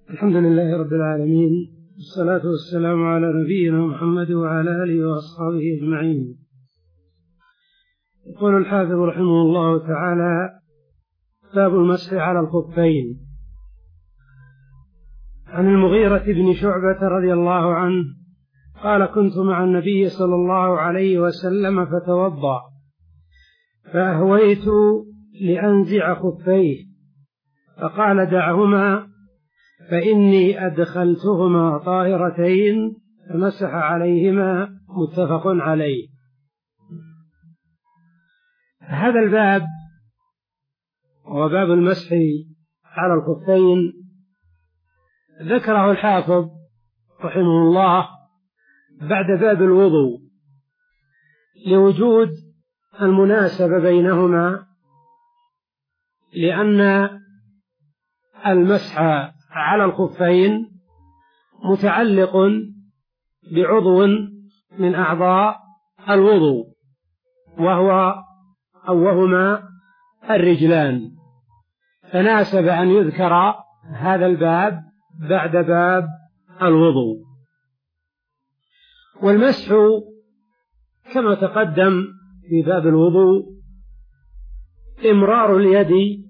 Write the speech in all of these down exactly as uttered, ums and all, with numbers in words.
الحمد لله رب العالمين، والصلاة والسلام على نبينا محمد وعلى آله وأصحابه أجمعين. يقول الحافظ رحمه الله تعالى: باب المسح على الخفين. عن المغيرة بن شعبة رضي الله عنه قال: كنت مع النبي صلى الله عليه وسلم فتوضأ فأهويت لأنزع خفيه فقال: دعهما فإني أدخلتهما طاهرتين، فمسح عليهما. متفق عليه. هذا الباب هو باب المسح على الخفين، ذكره الحافظ رحمه الله بعد باب الوضوء لوجود المناسبة بينهما، لأن المسح على الخفين متعلق بعضو من أعضاء الوضوء، وهو أو وهما الرجلان، فناسب أن يذكر هذا الباب بعد باب الوضوء. والمسح كما تقدم في باب الوضوء إمرار اليد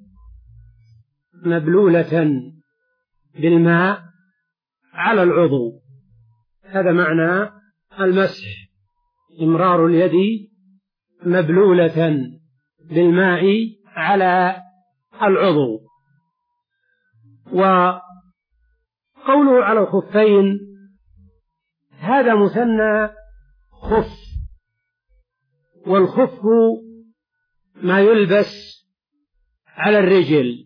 مبلولة بالماء على العضو، هذا معنى المسح، إمرار اليد مبلولة بالماء على العضو. وقوله على الخفين هذا مثنى خف، والخف ما يلبس على الرجل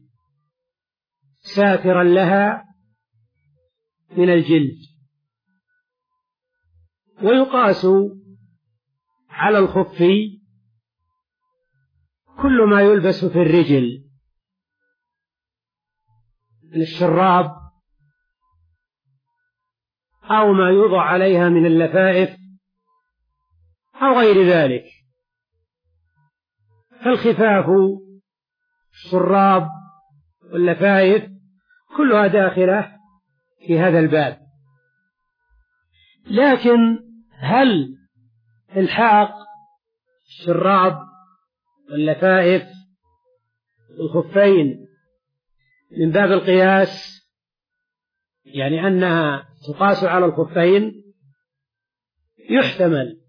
ساترا لها من الجلد، ويقاس على الخف كل ما يلبس في الرجل من الشراب أو ما يوضع عليها من اللفائف أو غير ذلك، فالخفاف الشراب واللفائف كلها داخلة في هذا الباب. لكن هل الحاق الشراب واللفائف الخفين من باب القياس، يعني أنها تقاس على الخفين؟ يحتمل،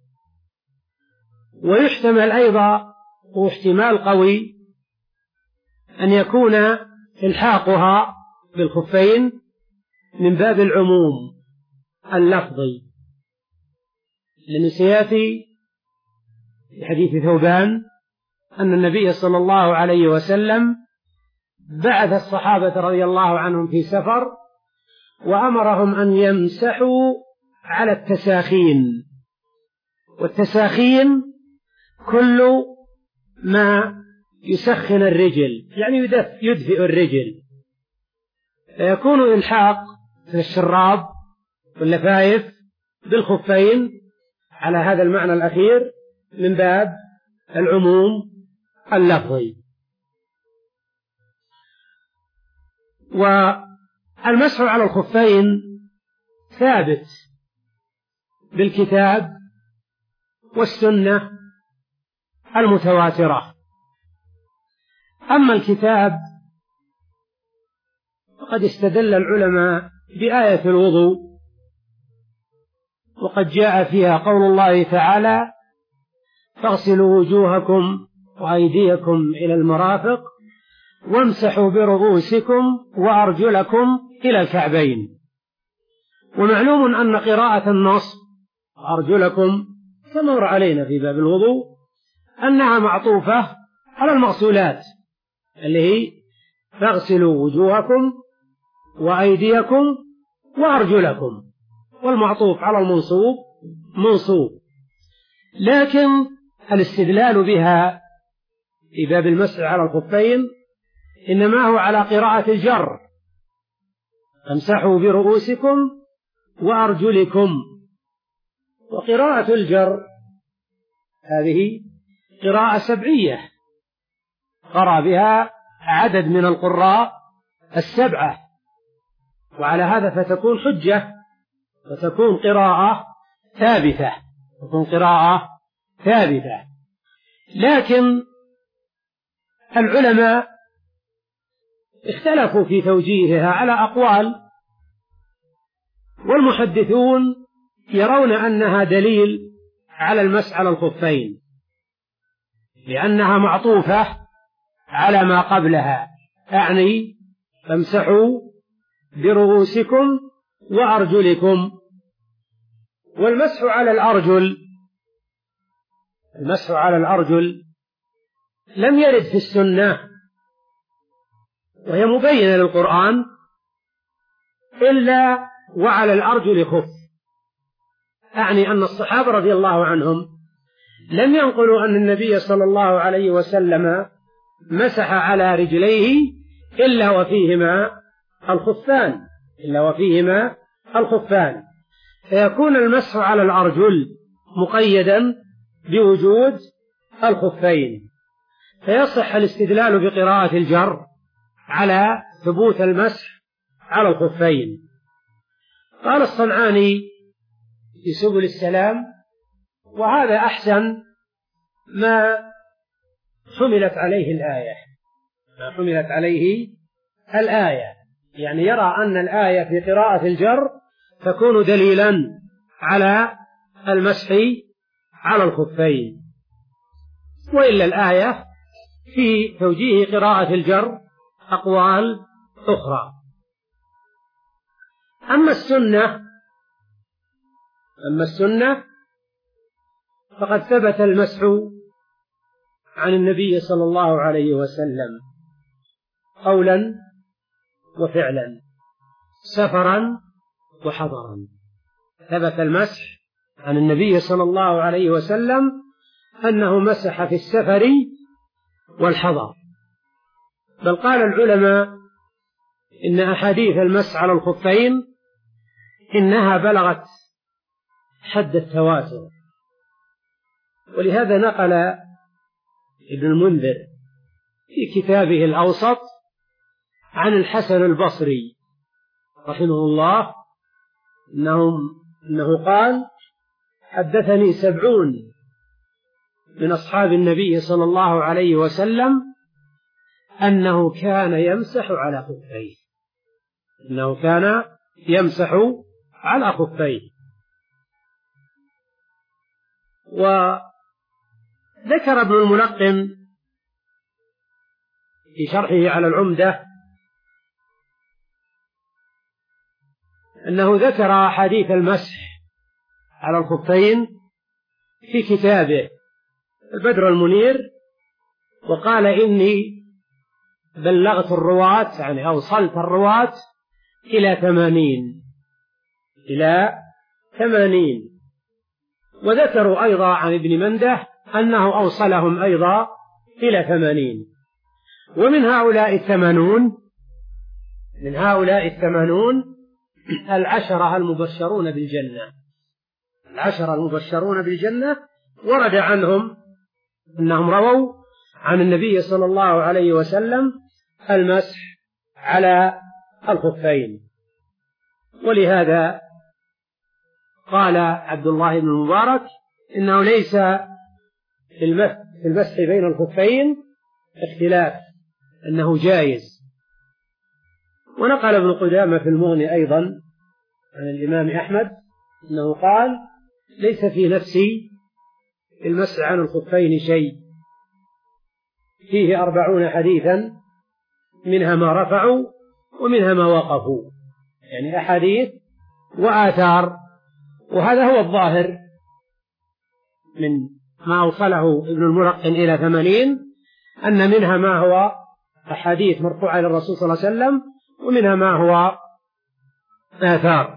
ويحتمل أيضا واحتمال قوي أن يكون الحاقها بالخفين من باب العموم اللفظي، لأن سيأتي في حديث ثوبان أن النبي صلى الله عليه وسلم بعث الصحابة رضي الله عنهم في سفر وأمرهم أن يمسحوا على التساخين، والتساخين كل ما يسخن الرجل، يعني يدفئ الرجل، فيكون إلحاق الشراب واللفائف بالخفين على هذا المعنى الأخير من باب العموم اللفظي. والمسح على الخفين ثابت بالكتاب والسنة المتواترة. أما الكتاب فقد استدل العلماء بآية الوضوء، وقد جاء فيها قول الله تعالى: فاغسلوا وجوهكم وأيديكم إلى المرافق وامسحوا برؤوسكم وأرجلكم إلى الكعبين. ومعلوم أن قراءة النص أرجلكم كما مر علينا في باب الوضوء أنها معطوفة على المغسولات اللي هي فاغسلوا وجوهكم وأيديكم وأرجلكم، والمعطوف على المنصوب منصوب. لكن الاستدلال بها في باب المسح على الخفين إنما هو على قراءة الجر: امسحوا برؤوسكم وأرجلكم. وقراءة الجر هذه قراءة سبعية قرأ بها عدد من القراء السبعة، وعلى هذا فتكون حجة وتكون قراءة ثابتة تكون قراءة ثابتة. لكن العلماء اختلفوا في توجيهها على أقوال، والمحدثون يرون أنها دليل على المسح على الخفين لأنها معطوفة على ما قبلها، أعني فامسحوا برؤوسكم وأرجلكم. والمسح على الأرجل المسح على الأرجل لم يرد في السنة وهي مبينة للقرآن إلا وعلى الأرجل خف، أعني أن الصحابة رضي الله عنهم لم ينقلوا أن النبي صلى الله عليه وسلم مسح على رجليه إلا وفيهما الخفان إلا وفيهما الخفان فيكون المسح على الأرجل مقيدا بوجود الخفين، فيصح الاستدلال بقراءة الجر على ثبوت المسح على الخفين. قال الصنعاني في سبل السلام: وهذا أحسن ما حملت عليه الآية ما حملت عليه الآية يعني يرى أن الآية في قراءة الجر تكون دليلا على المسح على الخفين، وإلا الآية في توجيه قراءة الجر أقوال أخرى. أما السنة أما السنة فقد ثبت المسح عن النبي صلى الله عليه وسلم قولا وفعلا، سفرا وحضرا. ثبت المسح عن النبي صلى الله عليه وسلم أنه مسح في السفر والحضر، بل قال العلماء إن أحاديث المسح على الخفين إنها بلغت حد التواتر، ولهذا نقل ابن المنذر في كتابه الأوسط عن الحسن البصري رحمه الله إنه, إنه قال: حدثني سبعون من أصحاب النبي صلى الله عليه وسلم أنه كان يمسح على خفيه أنه كان يمسح على خفيه. وذكر ابن الملقن في شرحه على العمدة أنه ذكر أحاديث المسح على الخفين في كتابه البدر المنير، وقال: إني بلغت الرواة يعني أوصلت الرواة إلى ثمانين إلى ثمانين وذكروا أيضا عن ابن منده أنه أوصلهم أيضا إلى ثمانين. ومن هؤلاء الثمانون من هؤلاء الثمانون العشرة المبشرون بالجنة العشرة المبشرون بالجنة ورد عنهم أنهم رووا عن النبي صلى الله عليه وسلم المسح على الخفين. ولهذا قال عبد الله بن المبارك إنه ليس في المسح بين الخفين اختلاف، أنه جائز. ونقل ابن قدامة في المغني أيضا عن الإمام أحمد أنه قال: ليس في نفسي المسح عن الخفين شيء، فيه أربعون حديثا منها ما رفعوا ومنها ما وقفوا، يعني أحاديث وآثار. وهذا هو الظاهر من ما أوصله ابن الملقن إلى ثمانين، أن منها ما هو أحاديث مرفوعة للرسول صلى الله عليه وسلم ومنها ما هو آثار.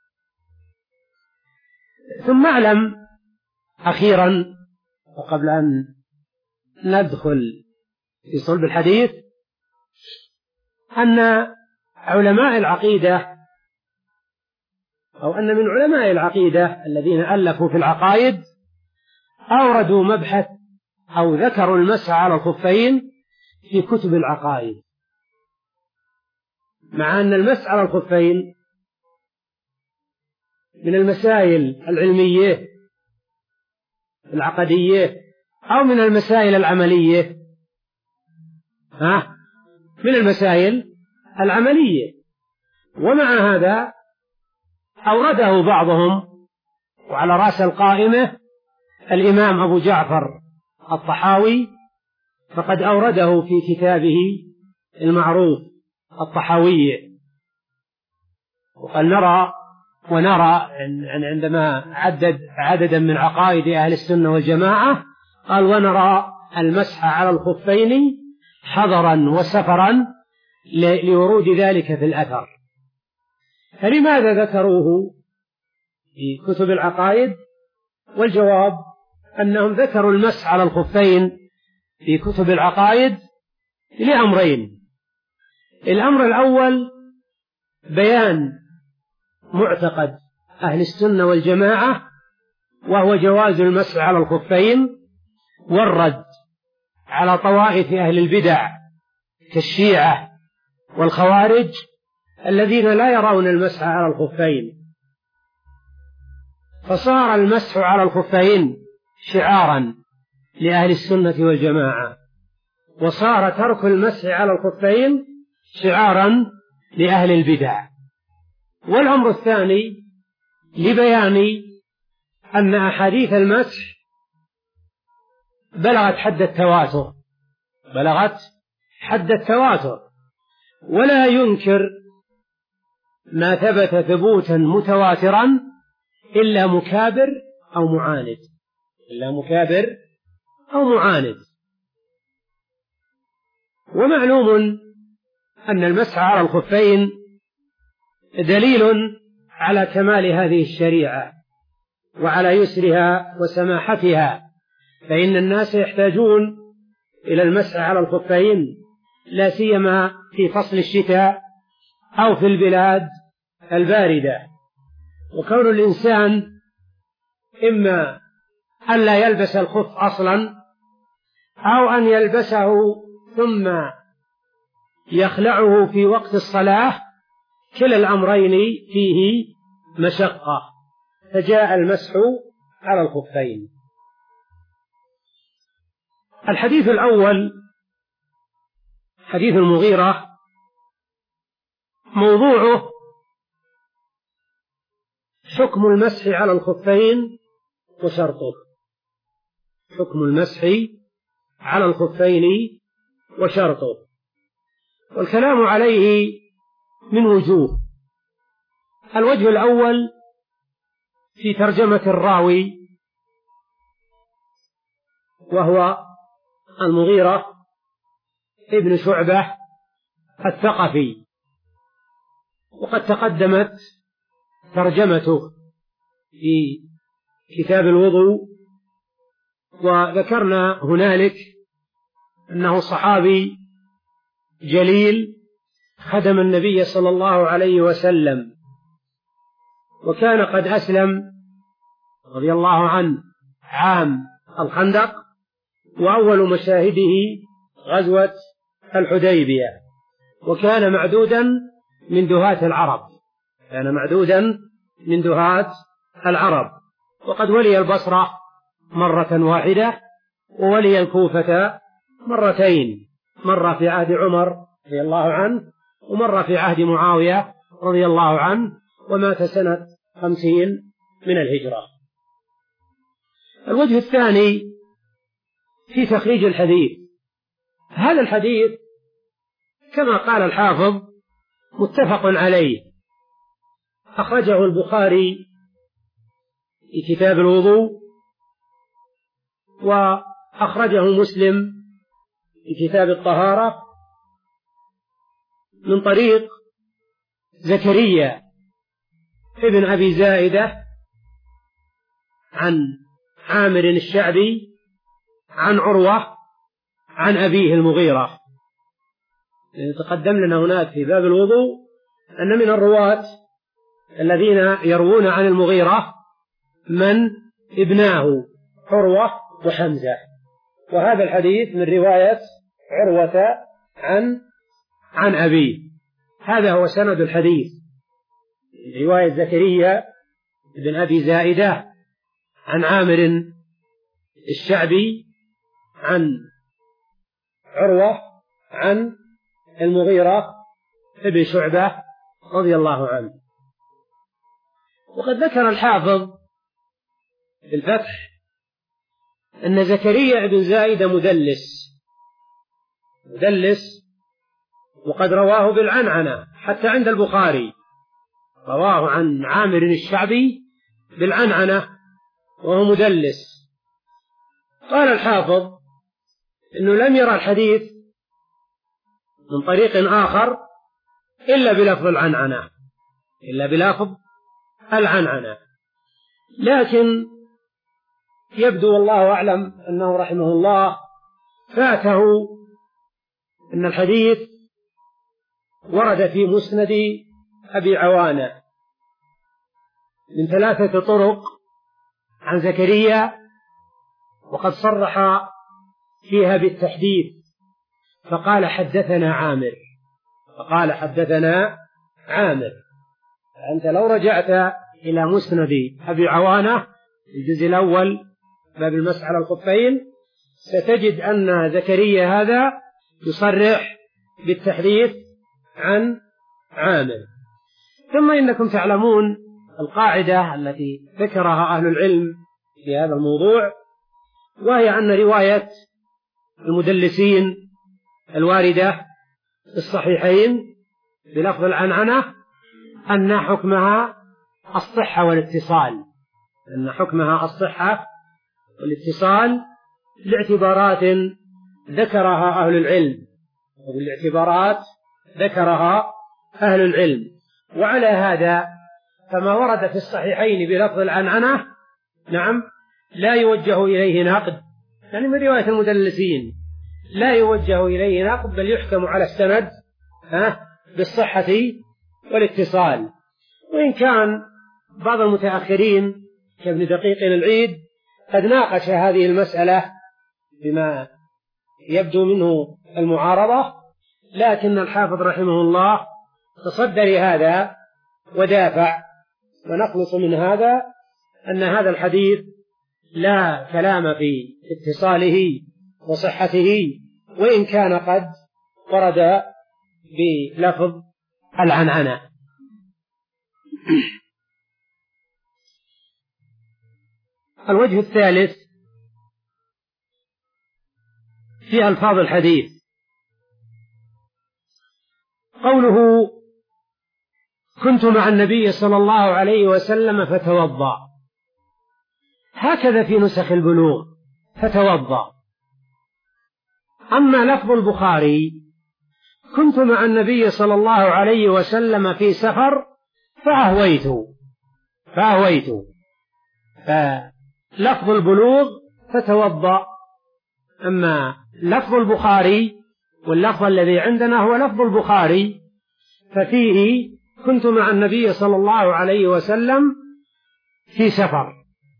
ثم اعلم أخيرا وقبل أن ندخل في صلب الحديث أن علماء العقيدة أو أن من علماء العقيدة الذين ألفوا في العقائد أوردوا مبحث أو ذكروا المسح على الخفين في كتب العقائد، مع أن المسح على الخفين من المسائل العلمية العقدية أو من المسائل العملية، ها من المسائل العملية. ومع هذا أورده بعضهم، وعلى رأس القائمة الإمام أبو جعفر الطحاوي، فقد أورده في كتابه المعروف الطحاوية. وقد نرى ونرى عندما عدد عددا من عقائد أهل السنة والجماعة قال: ونرى المسح على الخفين حضرا وسفرا لورود ذلك في الأثر. فلماذا ذكروه في كتب العقائد؟ والجواب أنهم ذكروا المسح على الخفين في كتب العقائد لأمرين: الأمر الأول بيان معتقد أهل السنة والجماعة، وهو جواز المسح على الخفين، والرد على طوائف أهل البدع كالشيعة والخوارج الذين لا يرون المسح على الخفين. فصار المسح على الخفين شعارا لأهل السنة والجماعة، وصار ترك المسح على الخفين شعارا لأهل البدع. والأمر الثاني لبيان أن أحاديث المسح بلغت حد التواتر بلغت حد التواتر ولا ينكر ما ثبت ثبوتا متواترا إلا مكابر أو معاند إلا مكابر أو معاند. ومعلوم أن المسح على الخفين دليل على كمال هذه الشريعة وعلى يسرها وسماحتها، فإن الناس يحتاجون إلى المسح على الخفين، لا سيما في فصل الشتاء أو في البلاد الباردة. وكون الإنسان إما أن لا يلبس الخف أصلا أو أن يلبسه ثم يخلعه في وقت الصلاة، كلا الأمرين فيه مشقة، فجاء المسح على الخفين. الحديث الأول حديث المغيرة، موضوعه حكم المسح على الخفين وشرطه حكم المسح على الخفين وشرطه. والكلام عليه من وجوه. الوجه الأول في ترجمة الراوي، وهو المغيرة ابن شعبة الثقفي، وقد تقدمت ترجمته في كتاب الوضوء، وذكرنا هنالك أنه صحابي جليل خدم النبي صلى الله عليه وسلم، وكان قد أسلم رضي الله عنه عام الخندق، وأول مشاهده غزوة الحديبية، وكان معدودا من دهاة العرب كان معدودا من دهاة العرب وقد ولي البصرة مرة واحدة، وولي الكوفة مرتين، مرة في عهد عمر رضي الله عنه، ومرة في عهد معاوية رضي الله عنه، ومات سنة خمسين من الهجرة. الوجه الثاني في تخريج الحديث. هذا الحديث كما قال الحافظ متفق عليه، أخرجه البخاري في كتاب الوضوء، وأخرجه مسلم في كتاب الطهارة من طريق زكريا ابن أبي زائدة عن عامر الشعبي عن عروة عن أبيه المغيرة. تقدم لنا هناك في باب الوضوء أن من الرواة الذين يروون عن المغيرة من ابناه عروة وحمزة، وهذا الحديث من رواية عروة عن عن أبيه. هذا هو سند الحديث، رواية زكريا بن أبي زائدة عن عامر الشعبي عن عروة عن المغيرة بن شعبة رضي الله عنه. وقد ذكر الحافظ في الفتح أن زكريا بن زائدة مدلس مدلس وقد رواه بالعنعنة حتى عند البخاري، رواه عن عامر الشعبي بالعنعنة وهو مدلس. قال الحافظ إنه لم يرى الحديث من طريق آخر إلا بلفظ العنعنة إلا بلفظ العنعنة لكن يبدو والله أعلم أنه رحمه الله فاته أن الحديث ورد في مسند أبي عوانة من ثلاثة طرق عن زكريا، وقد صرح فيها بالتحديث فقال حدثنا عامر فقال حدثنا عامر. أنت لو رجعت إلى مسند أبي عوانة الجزء الأول باب المسح على الخفين ستجد أن زكريا هذا يصرح بالتحديث عن عامر. ثم إنكم تعلمون القاعدة التي ذكرها أهل العلم في هذا الموضوع، وهي أن رواية المدلسين الواردة في الصحيحين بلفظ العنعنة أن حكمها الصحة والاتصال أن حكمها الصحة والاتصال لاعتبارات ذكرها أهل العلم والاعتبارات ذكرها أهل العلم. وعلى هذا فما ورد في الصحيحين بلفظ العنعنة نعم لا يوجه إليه نقد، يعني من رواية المدلسين لا يوجه إليه نقد، بل يحكم على السند بالصحة والاتصال. وإن كان بعض المتأخرين كابن دقيق العيد قد ناقش هذه المسألة بما يبدو منه المعارضة، لكن الحافظ رحمه الله تصدى لهذا ودافع، ونخلص من هذا أن هذا الحديث لا كلام في اتصاله وصحته، وإن كان قد ورد بلفظ العنعنة. الوجه الثالث في ألفاظ الحديث قوله كنت مع النبي صلى الله عليه وسلم فتوضأ، هكذا في نسخ البلوغ فتوضأ. أما لفظ البخاري كنت مع النبي صلى الله عليه وسلم في سفر فأهويت فأهويت فلفظ البلوغ فتوضأ. أما لفظ البخاري واللفظ الذي عندنا هو لفظ البخاري ففيه كنت مع النبي صلى الله عليه وسلم في سفر.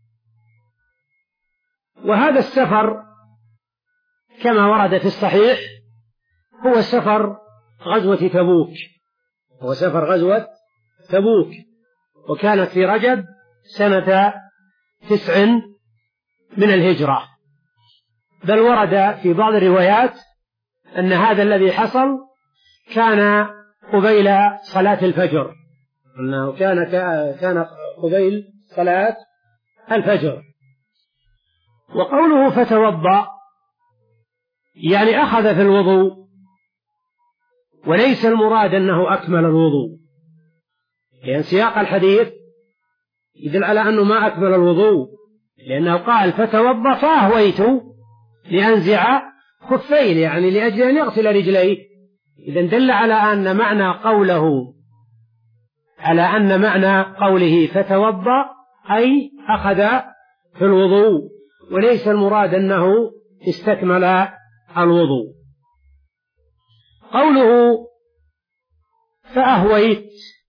وهذا السفر كما ورد في الصحيح هو سفر غزوة تبوك هو سفر غزوة تبوك وكانت في رجب سنة تسع من الهجرة. بل ورد في بعض الروايات أن هذا الذي حصل كان قبيل صلاة الفجر أنه كان كان قبيل صلاة الفجر. وقوله فتوضأ يعني أخذ في الوضوء، وليس المراد أنه أكمل الوضوء، لأن سياق الحديث يدل على أنه ما أكمل الوضوء، لأنه قال فتوضأ فأهويت لأنزع خفين، يعني لأجل أن يغسل رجليه. إذن دل على أن معنى قوله على أن معنى قوله فتوضأ أي أخذ في الوضوء، وليس المراد أنه استكمل الوضوء. قوله فأهويت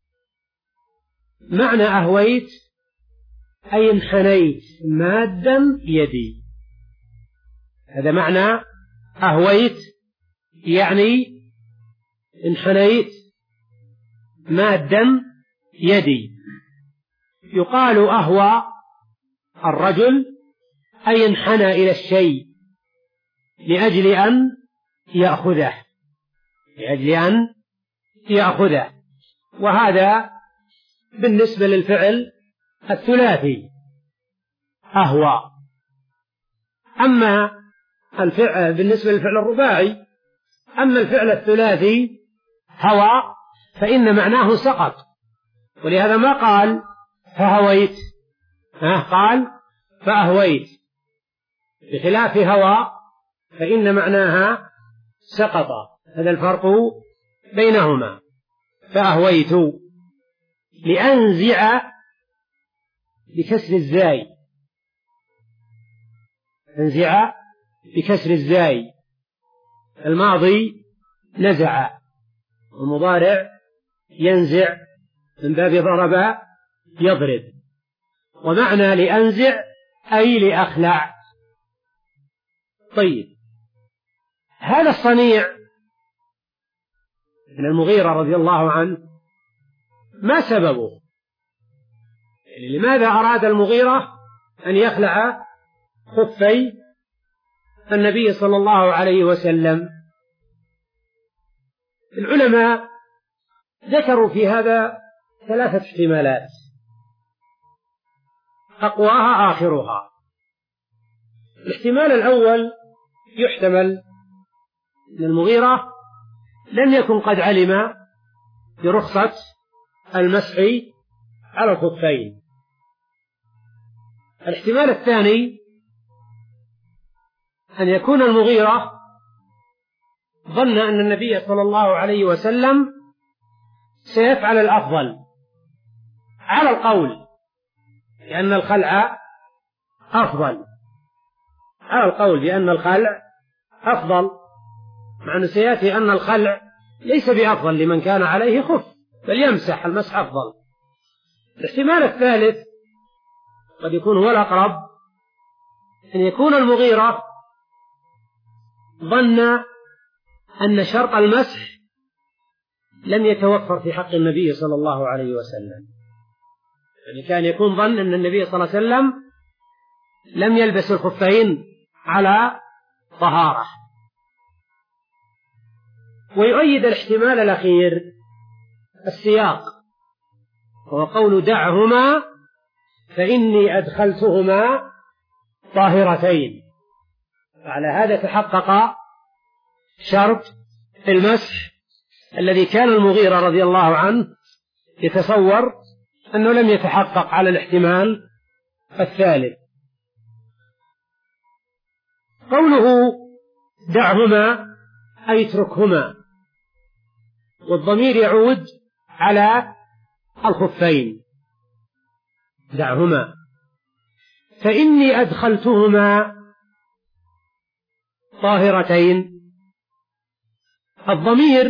معنى أهويت أي انحنيت مادا يدي، هذا معنى أهويت، يعني انحنيت مادا يدي. يقال أهوى الرجل أي انحنى إلى الشيء لأجل أن يأخذه لأجل أن يأخذه وهذا بالنسبة للفعل الثلاثي أهوى. أما الفعل بالنسبة للفعل الرباعي أما الفعل الثلاثي هوى فإن معناه سقط، ولهذا ما قال فهويت، ها قال فأهويت، بخلاف هوى فإن معناها سقط. هذا الفرق بينهما. فأهويت لأنزع بكسر الزاي، أنزع بكسر الزاي، الماضي نزع، والمضارع ينزع من باب ضرب يضرب. ومعنى لأنزع أي لأخلع. طيب، هذا الصنيع من المغيرة رضي الله عنه ما سببه؟ يعني لماذا أراد المغيرة أن يخلع خفي النبي صلى الله عليه وسلم؟ العلماء ذكروا في هذا ثلاثة احتمالات أقواها آخرها. الاحتمال الأول يحتمل أن المغيرة لم يكن قد علم برخصة المسح على الخفين. الاحتمال الثاني أن يكون المغيرة ظن أن النبي صلى الله عليه وسلم سيفعل الأفضل على القول لأن الخلع أفضل، على القول بأن الخلع أفضل، مع أنه سيأتي أن الخلع ليس بأفضل لمن كان عليه خف، بل يمسح المسح أفضل. الاحتمال الثالث قد يكون هو الأقرب، أن يكون المغيرة ظن أن شرط المسح لم يتوفر في حق النبي صلى الله عليه وسلم، يعني كان يكون ظن أن النبي صلى الله عليه وسلم لم يلبس الخفين على طهارة. ويؤيد الاحتمال الأخير السياق، وهو قول دعهما فإني أدخلتهما طاهرتين. وعلى هذا تحقق شرط المسح الذي كان المغيرة رضي الله عنه يتصور أنه لم يتحقق على الاحتمال الثالث. قوله دعهما أي اتركهما، والضمير يعود على الخفين. دعهما فإني أدخلتهما طاهرتين، الضمير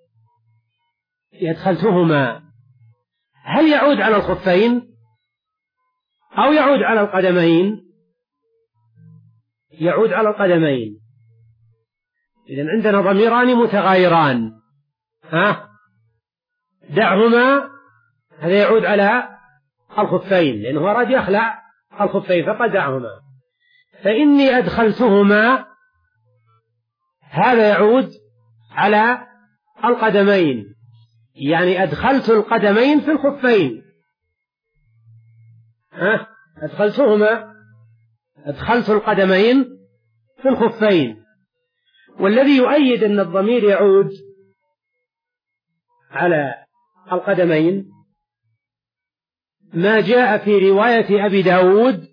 يدخلتهما هل يعود على الخفين أو يعود على القدمين؟ يعود على القدمين. إذن عندنا ضميران متغايران، ها دعهما هذا يعود على الخفين لأنه أراد يخلع الخفين فقد دعهما. فإني أدخلتهما هذا يعود على القدمين، يعني أدخلت القدمين في الخفين، ها أدخلتهما أدخلت القدمين في الخفين. والذي يؤيد أن الضمير يعود على القدمين ما جاء في رواية أبي داود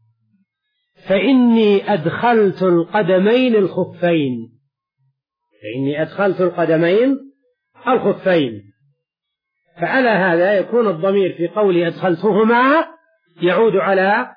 فإني أدخلت القدمين الخفين، فإني أدخلت القدمين الخفين. فعلى هذا يكون الضمير في قول أدخلتهما يعود على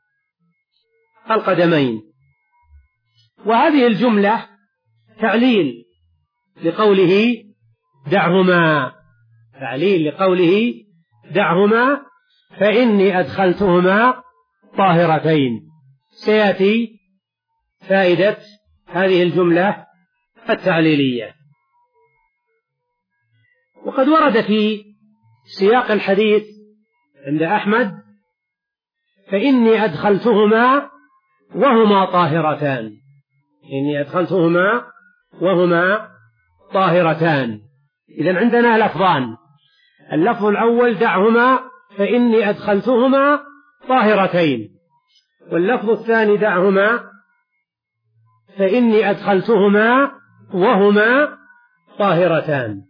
القدمين. وهذه الجملة تعليل لقوله دعهما، تعليل لقوله دعهما فإني أدخلتهما طاهرتين. سيأتي فائدة هذه الجملة التعليلية. وقد ورد في سياق الحديث عند أحمد: فإني أدخلتهما وهما طاهرتان. إني أدخلتهما وهما طاهرتان. إذن عندنا لفظان: اللفظ الأول: دعهما فإني أدخلتهما طاهرتين. واللفظ الثاني: دعهما فإني أدخلتهما وهما طاهرتان.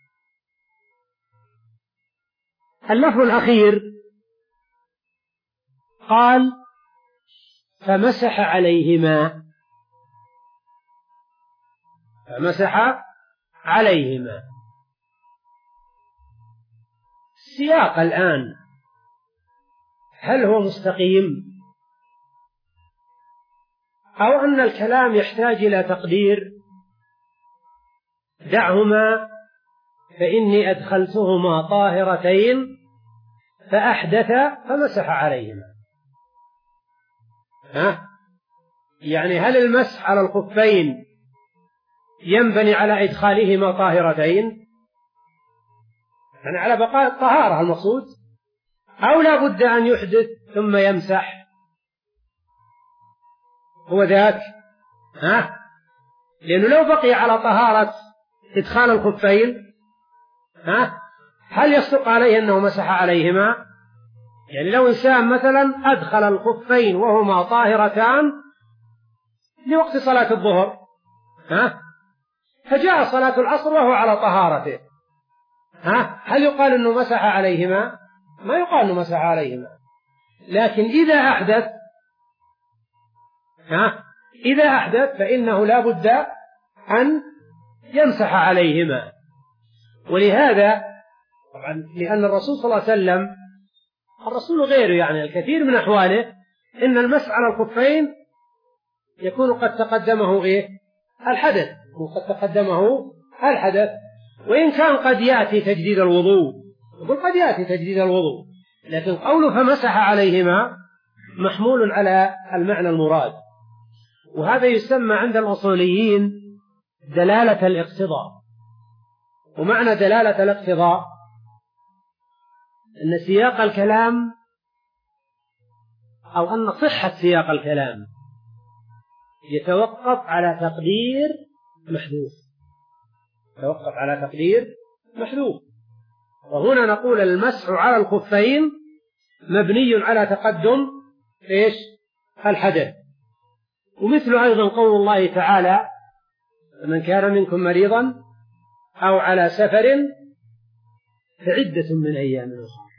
اللفظ الأخير قال: فمسح عليهما. فمسح عليهما. السياق الآن هل هو مستقيم، أو أن الكلام يحتاج إلى تقدير؟ دعهما فإني أدخلتهما طاهرتين فأحدث فمسح عليهما. ها؟ يعني هل المسح على الخفين ينبني على إدخالهما طاهرتين، يعني على بقاء الطهارة المقصود، أو لا بد أن يحدث ثم يمسح؟ هو ذاك. ها؟ لأنه لو بقي على طهارة إدخال الخفين، ها؟ هل يصدق عليه أنه مسح عليهما؟ يعني لو إنسان مثلا أدخل الخفين وهما طاهرتان لوقت صلاة الظهر، ها؟ فجاء صلاة العصر وهو على طهارته، ها؟ هل يقال أنه مسح عليهما؟ ما يقال أنه مسح عليهما. لكن إذا أحدث، ها؟ إذا أحدث فإنه لا بد أن يمسح عليهما. ولهذا طبعا لأن الرسول صلى الله عليه وسلم، الرسول غيره يعني الكثير من أحواله، إن المسح على الخفين يكون قد تقدمه إيه؟ الحدث، وقد تقدمه الحدث، وإن كان قد يأتي تجديد الوضوء، يقول قد يأتي تجديد الوضوء، لكن قوله فمسح عليهما محمول على المعنى المراد. وهذا يسمى عند الأصوليين دلالة الاقتضاء. ومعنى دلالة الاقتضاء أن سياق الكلام، أو أن صحة سياق الكلام يتوقف على تقدير محذوف، يتوقف على تقدير محذوف. وهنا نقول المسح على الخفين مبني على تقدم إيش؟ الحدث. ومثل أيضا قول الله تعالى: من كان منكم مريضا أو على سفر فعدة من أيام أخرى.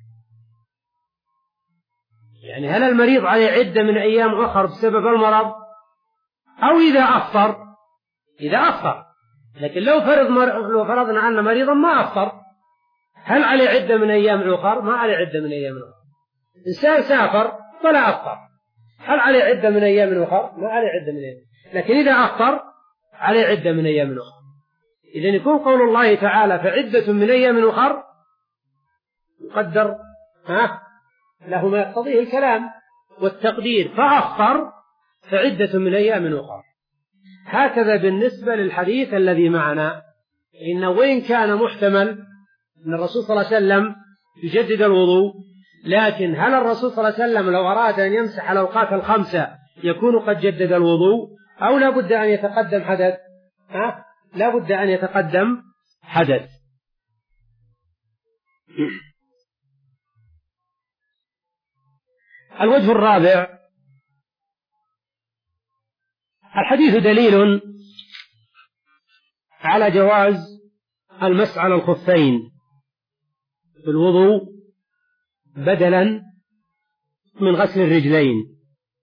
يعني هل المريض عليه عدة من أيام أخرى بسبب المرض، أو إذا أفطر؟ إذا أفطر. لكن لو فرض مر... لو فرضنا أن مريضا ما أفطر، هل عليه عدة من أيام أخرى؟ ما عليه عدة من أيام أخرى. إنسان سافر فلا أفطر، هل عليه عدة من أيام أخرى؟ ما عليه عدة من أيام. لكن إذا أفطر عليه عدة من أيام أخرى. إذن يكون قول الله تعالى فعدة من أيام أخرى يقدر ها له ما يقتضيه الكلام والتقدير، فأفطر فعدة من أيام أخرى. هكذا بالنسبة للحديث الذي معنا، إنه وإن كان محتمل أن الرسول صلى الله عليه وسلم يجدد الوضوء، لكن هل الرسول صلى الله عليه وسلم لو أراد أن يمسح على الأوقات الخمسة يكون قد جدد الوضوء، أو لا بد أن يتقدم حدث؟ ها؟ لا بد أن يتقدم حدث. الوجه الرابع: الحديث دليل على جواز المسح على الخفين في الوضوء بدلا من غسل الرجلين.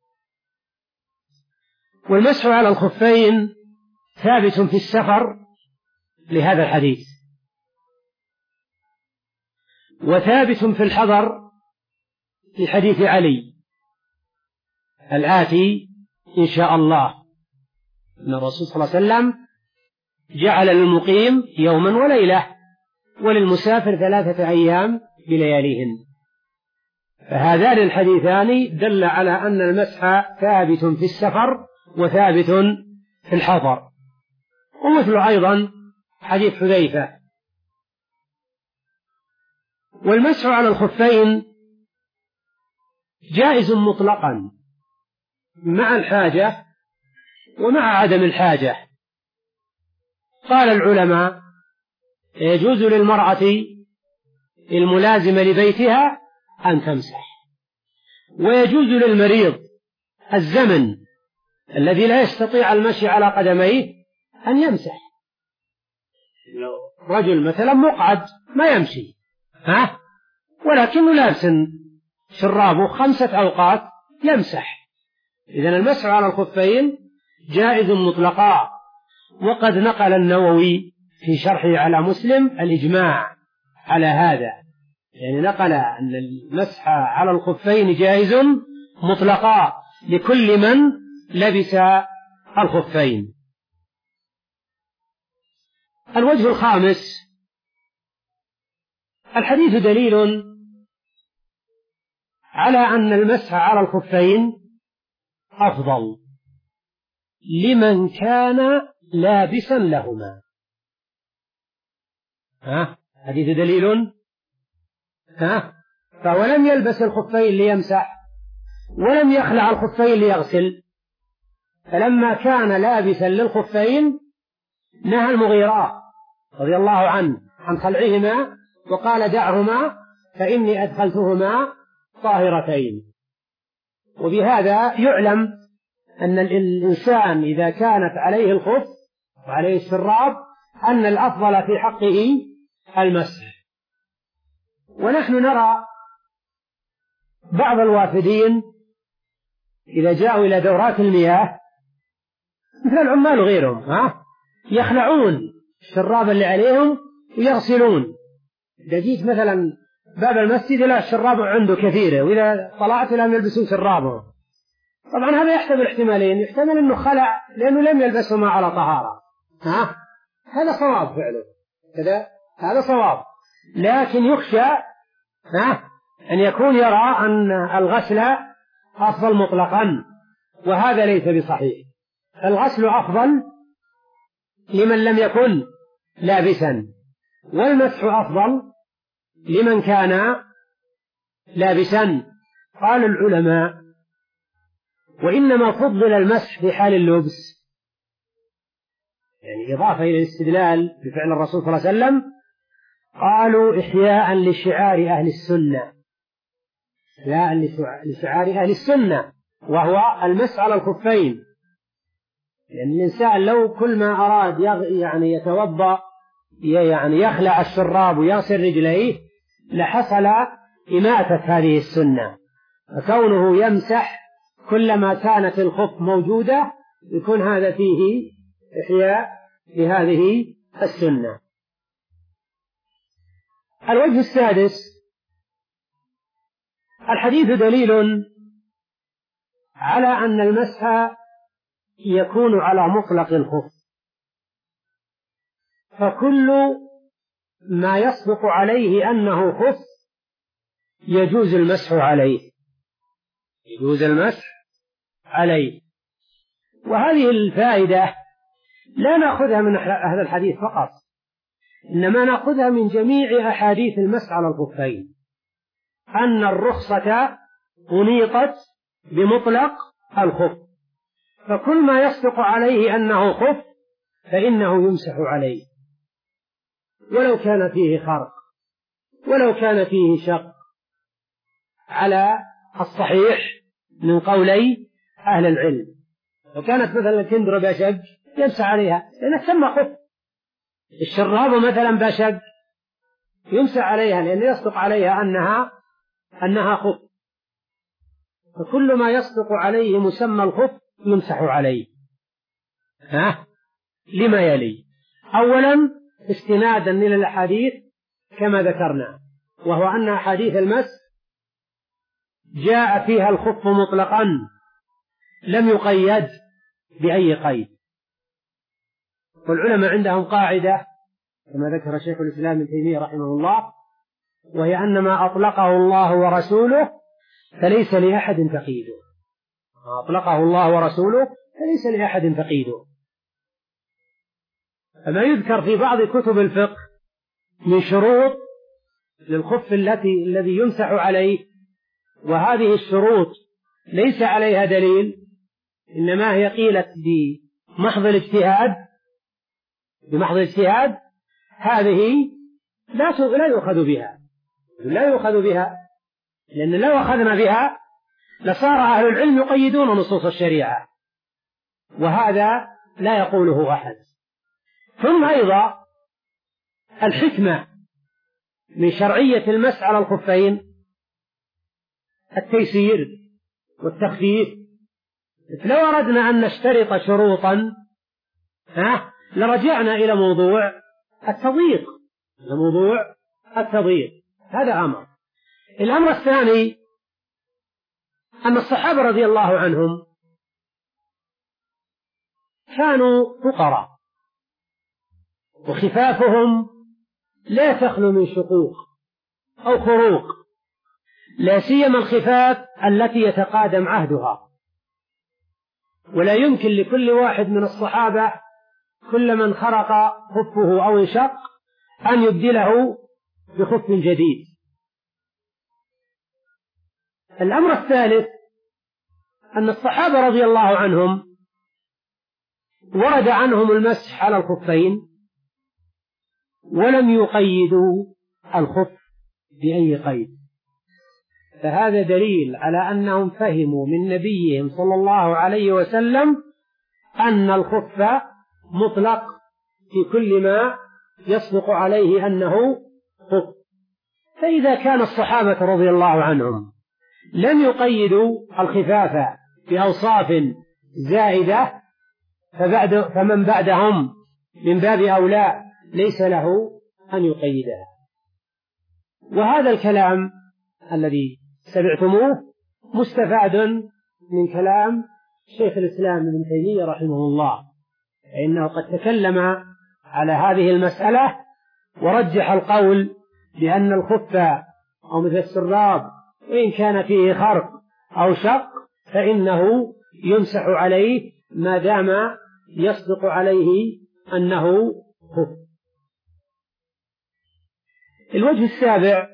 والمسح على الخفين ثابت في السفر لهذا الحديث، وثابت في الحضر لحديث علي الآتي إن شاء الله، أن الرسول صلى الله عليه وسلم جعل للمقيم يوما وليلة وللمسافر ثلاثة أيام بلياليهن. فهذان الحديثان دل على أن المسح ثابت في السفر وثابت في الحضر. ومثل أيضا حديث حذيفة. والمسح على الخفين جائز مطلقا مع الحاجة ومع عدم الحاجة. قال العلماء: يجوز للمرأة الملازمة لبيتها أن تمسح، ويجوز للمريض الزمن الذي لا يستطيع المشي على قدميه أن يمسح. رجل مثلا مقعد ما يمشي ها ولكنه لابس شرابه خمسة أوقات يمسح. إذن المسح على الخفين جائز مطلقا. وقد نقل النووي في شرحه على مسلم الإجماع على هذا، يعني نقل أن المسح على الخفين جائز مطلقا لكل من لبس الخفين. الوجه الخامس: الحديث دليل على أن المسح على الخفين أفضل لمن كان لابسا لهما. ها حديث دليل ها فهو لم يلبس الخفين ليمسح ولم يخلع الخفين ليغسل، فلما كان لابسا للخفين نهى المغيرة رضي الله عنه عن خلعهما وقال: دعهما فإني أدخلتهما طاهرتين. وبهذا يعلم أن الإنسان إذا كانت عليه الخف وعليه الشراب أن الأفضل في حقه المسح. ونحن نرى بعض الوافدين إذا جاءوا إلى دورات المياه مثل العمال وغيرهم ها يخلعون الشراب اللي عليهم ويغسلون. إذا جيت مثلا باب المسجد لا الشراب عنده كثيرة، وإذا طلعت لم يلبسون شرابه. طبعا هذا يحتمل احتمالين: يحتمل أنه خلع لأنه لم يلبسهما على طهارة، ها هذا صواب فعله كذا، هذا صواب. لكن يخشى ها أن يكون يرى أن الغسل أفضل مطلقا، وهذا ليس بصحيح. الغسل أفضل لمن لم يكن لابسا، والمسح أفضل لمن كان لابسا. قال العلماء: وإنما فضل المسح في حال اللبس، يعني إضافة إلى الاستدلال بفعل الرسول صلى الله عليه وسلم، قالوا إحياء لشعار أهل السنة، إحياء لشعار أهل السنة وهو المسح على الخفين. لأن الإنسان لو كل ما أراد يعني يتوضأ يعني يخلع الشراب ويغسل رجليه لحصل إماتة هذه السنة، فكونه يمسح كلما كانت الخف موجودة يكون هذا فيه إحياء لهذه السنة. الوجه السادس: الحديث دليل على أن المسح يكون على مطلق الخف، فكل ما يصدق عليه أنه خف يجوز المسح عليه، يجوز المسح عليه. وهذه الفائدة لا نأخذها من هذا الحديث فقط، إنما نأخذها من جميع أحاديث المسح على الخفين، أن الرخصة أنيطت بمطلق الخف، فكل ما يصدق عليه أنه خف فإنه يمسح عليه، ولو كان فيه خرق ولو كان فيه شق، على الصحيح من قولي أهل العلم. لو كانت مثلا الكندرة بشق يمسح عليها لأنها تسمى خف، الشراب مثلا بشق يمسح عليها لأنه يصدق عليها أنها أنها خف، فكل ما يصدق عليه مسمى الخف يمسح عليه. ها لما يلي: أولا استنادا إلى الأحاديث كما ذكرنا، وهو أن أحاديث المسح جاء فيها الخف مطلقا لم يقيد بأي قيد. والعلماء عندهم قاعدة كما ذكر شيخ الإسلام ابن تيمية رحمه الله، وهي أن ما أطلقه الله ورسوله فليس لأحد تقييده، ما أطلقه الله ورسوله فليس لأحد تقييده. فما يذكر في بعض كتب الفقه من شروط للخف التي الذي يمسح عليه، وهذه الشروط ليس عليها دليل، إنما هي قيلت بمحض الاجتهاد بمحض الاجتهاد هذه لا لا يؤخذ بها لا يؤخذ بها لأن لو أخذنا بها لصار أهل العلم يقيدون نصوص الشريعة، وهذا لا يقوله أحد. ثم أيضا الحكمة من شرعية المسح على الخفين التيسير والتخفيف. لو أردنا أن نشترط شروطا ها لرجعنا إلى موضوع التضييق إلى موضوع التضييق هذا أمر. الأمر الثاني أن الصحابة رضي الله عنهم كانوا فقراء، وخفافهم لا تخلو من شقوق أو خروق، لا سيما الخفاف التي يتقادم عهدها، ولا يمكن لكل واحد من الصحابة كل من خرق خفه أو انشق أن يبدله بخف جديد. الأمر الثالث أن الصحابة رضي الله عنهم ورد عنهم المسح على الخفين ولم يقيدوا الخف بأي قيد، فهذا دليل على أنهم فهموا من نبيهم صلى الله عليه وسلم أن الخف مطلق في كل ما يصدق عليه أنه خف. فإذا كان الصحابة رضي الله عنهم لم يقيدوا الخفاف بأوصاف زائدة، فبعد فمن بعدهم من باب أولى ليس له أن يقيدها. وهذا الكلام الذي سمعتموه مستفاد من كلام شيخ الإسلام ابن تيمية رحمه الله، فإنه قد تكلم على هذه المسألة ورجح القول بأن الخف أو مثل السراب وإن كان فيه خرق أو شق فإنه يمسح عليه ما دام يصدق عليه أنه خف. الوجه السابع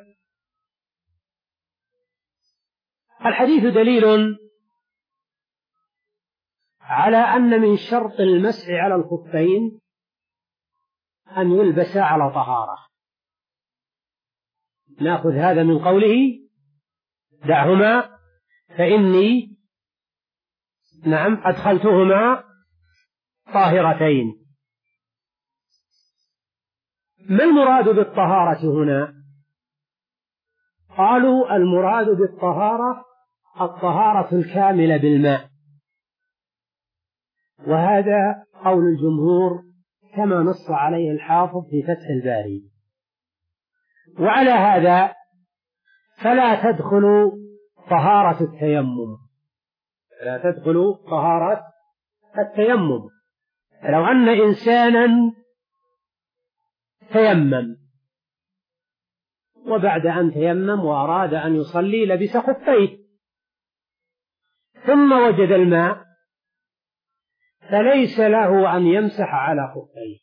الحديث دليل على أن من شرط المسح على الخفين أن يلبس على طهارة. نأخذ هذا من قوله دعهما فإني نعم أدخلتهما طاهرتين. ما المراد بالطهارة هنا؟ قالوا المراد بالطهارة الطهارة الكاملة بالماء، وهذا قول الجمهور كما نص عليه الحافظ في فتح الباري. وعلى هذا فلا تدخل طهارة التيمم لا تدخل طهارة التيمم. لو أن إنسانا تيمم وبعد أن تيمم وأراد أن يصلي لبس خفيه ثم وجد الماء فليس له أن يمسح على خفيه.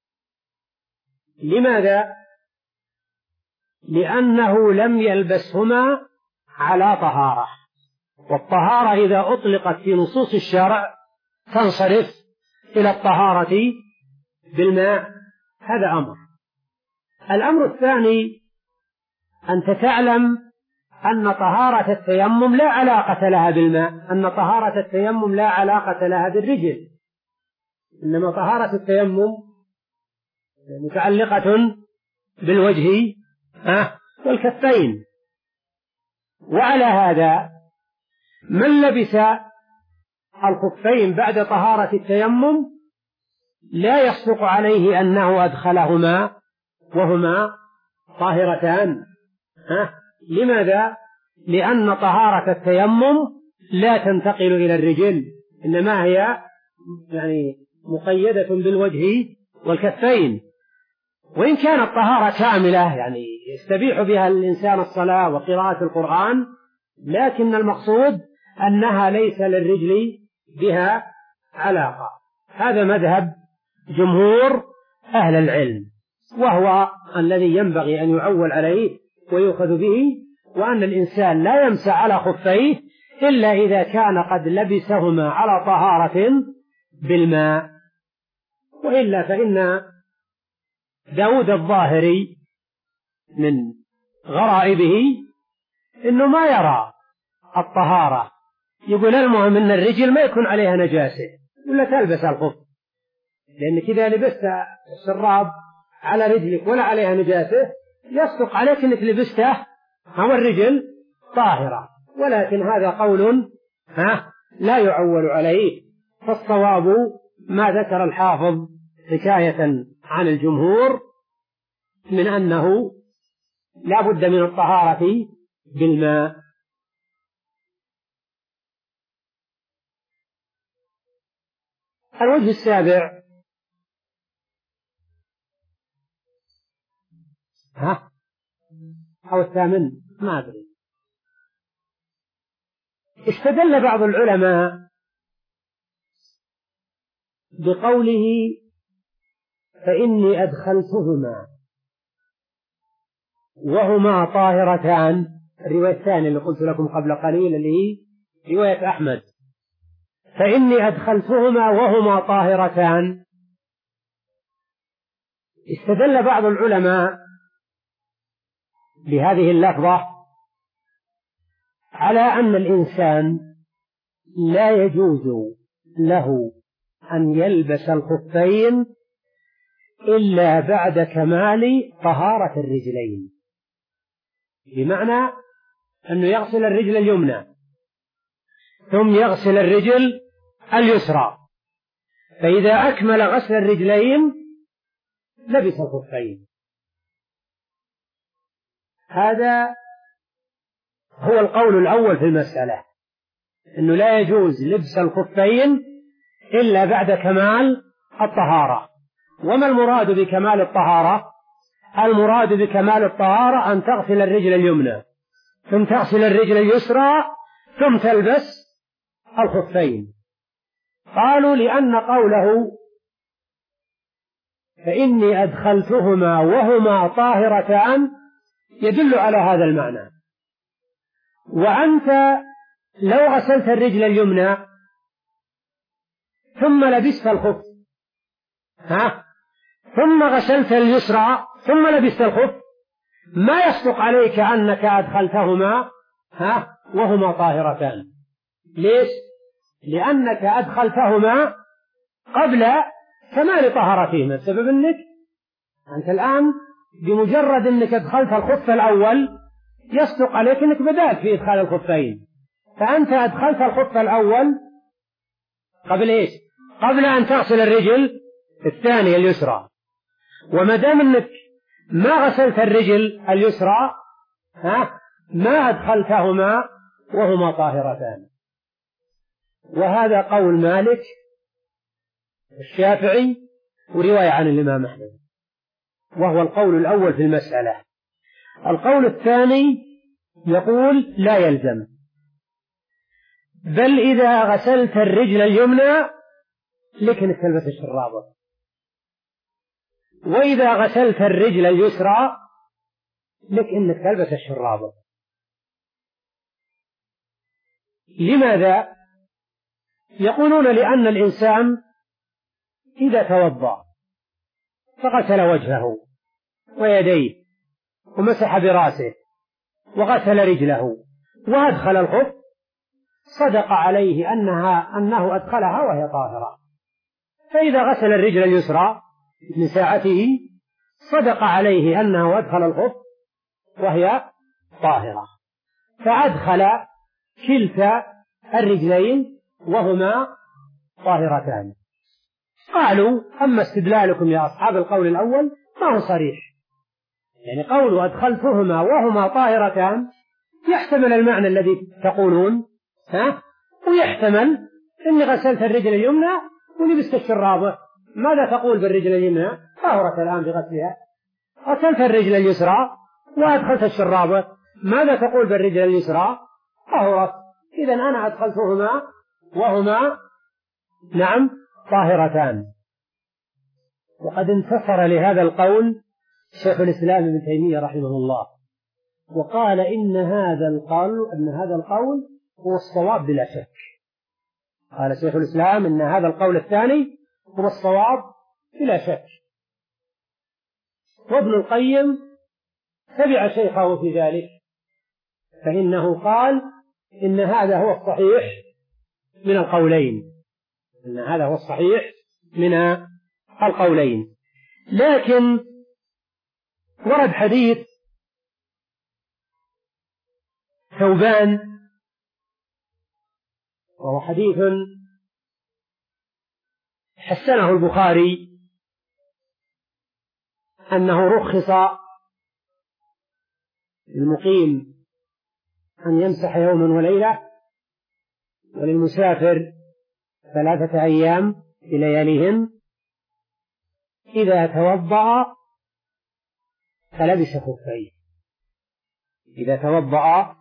لماذا؟ لأنه لم يلبسهما على طهارة، والطهارة إذا أطلقت في نصوص الشرع تنصرف إلى الطهارة بالماء. هذا أمر. الأمر الثاني أنت تعلم أن طهارة التيمم لا علاقة لها بالماء، أن طهارة التيمم لا علاقة لها بالرجل، إنما طهارة التيمم متعلقة بالوجه والكفين. وعلى هذا من لبس الخفين بعد طهارة التيمم لا يصدق عليه أنه أدخلهما وهما طاهرتان. لماذا؟ لأن طهارة التيمم لا تنتقل إلى الرجل، إنما هي يعني مقيدة بالوجه والكفين. وإن كانت طهارة كاملة يعني يستبيح بها الإنسان الصلاة وقراءة القرآن، لكن المقصود أنها ليس للرجل بها علاقة. هذا مذهب جمهور أهل العلم، وهو الذي ينبغي أن يعول عليه ويؤخذ به، وأن الإنسان لا يمسح على خفيه إلا إذا كان قد لبسهما على طهارة بالماء. وإلا فإن داود الظاهري من غرائبه إنه ما يرى الطهارة، يقول المهم أن الرجل ما يكون عليها نجاسة ولا تلبس الخف، لأن كذا لبست الشراب على رجلك ولا عليها نجاسة يصدق عليك أنك لبسته هو الرجل طاهرة. ولكن هذا قول ها لا يعول عليه، فالصواب ما ذكر الحافظ حكاية عن الجمهور من أنه لا بد من الطهارة بالماء. الوجه السابع ها أو الثامن ما أدري، استدل بعض العلماء بقوله فإني أدخلتهما وهما طاهرتان، الرواية الثانية اللي قلت لكم قبل قليل اللي هي رواية أحمد، فإني أدخلتهما وهما طاهرتان. استدل بعض العلماء بهذه اللفظة على أن الإنسان لا يجوز له أن يلبس الخفين إلا بعد كمال طهارة الرجلين، بمعنى أنه يغسل الرجل اليمنى ثم يغسل الرجل اليسرى، فإذا أكمل غسل الرجلين لبس الخفين. هذا هو القول الأول في المسألة، أنه لا يجوز لبس الخفين إلا بعد كمال الطهارة. وما المراد بكمال الطهارة؟ المراد بكمال الطهارة أن تغسل الرجل اليمنى ثم تغسل الرجل اليسرى ثم تلبس الخفين. قالوا لأن قوله فإني أدخلتهما وهما طاهرتان يدل على هذا المعنى. وأنت لو غسلت الرجل اليمنى ثم لبست الخف ها ثم غسلت اليسرى ثم لبست الخف ما يصدق عليك أنك أدخلتهما ها وهما طاهرتان. ليش؟ لأنك أدخلتهما قبل كمال طهارتهما، السبب أنك أنت الآن بمجرد أنك أدخلت الخف الأول يصدق عليك أنك بدأت في إدخال الخفين، فأنت أدخلت الخف الأول قبل إيش؟ قبل أن تغسل الرجل الثانية اليسرى. وما دام أنك ما غسلت الرجل اليسرى ها ما أدخلتهما وهما طاهرتان. وهذا قول مالك الشافعي ورواية عن الإمام أحمد، وهو القول الأول في المسألة. القول الثاني يقول لا يلزم، بل إذا غسلت الرجل اليمنى لك أنك تلبس الشرابة، وإذا غسلت الرجل اليسرى لك أنك تلبس الشرابة. لماذا؟ يقولون لأن الإنسان إذا توضأ فغسل وجهه ويديه ومسح براسه وغسل رجله وأدخل الخف صدق عليه أنها أنه أدخلها وهي طاهرة، فإذا غسل الرجل اليسرى من ساعته صدق عليه أنه أدخل الخف وهي طاهرة، فأدخل كلتا الرجلين وهما طاهرتان. قالوا أما استدلالكم يا أصحاب القول الأول ما هو صريح، يعني قولوا أدخلتهما وهما طاهرتان يحتمل المعنى الذي تقولون ها، ويحتمل أني غسلت الرجل اليمنى ولبست الشرابة. ماذا تقول بالرجل اليمنى؟ طهرت الآن بغسلها. غسلت الرجل اليسرى وأدخلت الشرابة، ماذا تقول بالرجل اليسرى؟ طهرت. إذن أنا أدخلتهما وهما نعم طاهرتان. وقد انتصر لهذا القول شيخ الإسلام ابن تيمية رحمه الله، وقال إن هذا القول أن هذا القول هو الصواب بلا شك. قال شيخ الإسلام إن هذا القول الثاني هو الصواب بلا شك. وابن القيم تبع شيخه في ذلك، فإنه قال إن هذا هو الصحيح من القولين، إن هذا هو الصحيح من القولين. لكن ورد حديث ثوبان، وهو حديث حسنه البخاري، أنه رخص للمقيم أن يمسح يوما وليلة، وللمسافر ثلاثة أيام بلياليهن إذا توضأ فلبس خفيه. إذا توضأ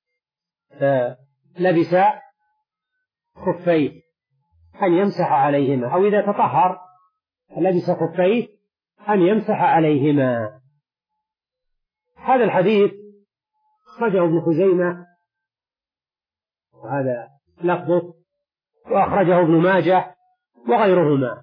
فلبس خفيه أن يمسح عليهما، أو إذا تطهر فلبس خفيه أن يمسح عليهما. هذا الحديث أخرجه ابن خزيمة وهذا لفظه، وأخرجه ابن ماجه وغيرهما،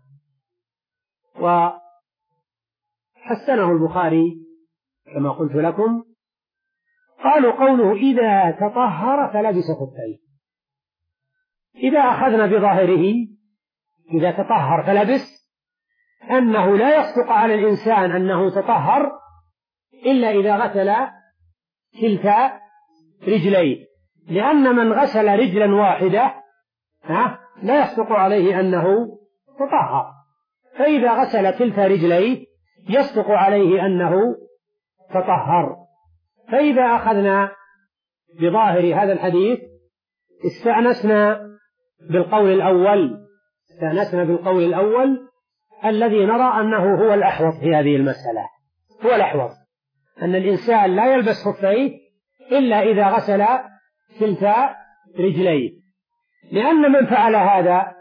وحسنه البخاري كما قلت لكم. قالوا قوله إذا تطهر فلبس خفيه، إذا أخذنا بظاهره إذا تطهر فلبس، أنه لا يصدق على الإنسان أنه تطهر إلا إذا غسل كلتا رجليه، لأن من غسل رجلا واحدة لا يصدق عليه أنه تطهر، فإذا غسل كلتا رجليه يصدق عليه أنه تطهر. فإذا أخذنا بظاهر هذا الحديث استأنسنا بالقول الأول استأنسنا بالقول الأول الذي نرى أنه هو الأحوط في هذه المسألة. هو الأحوط أن الإنسان لا يلبس خفيه إلا إذا غسل كلتا رجليه، لأن من فعل هذا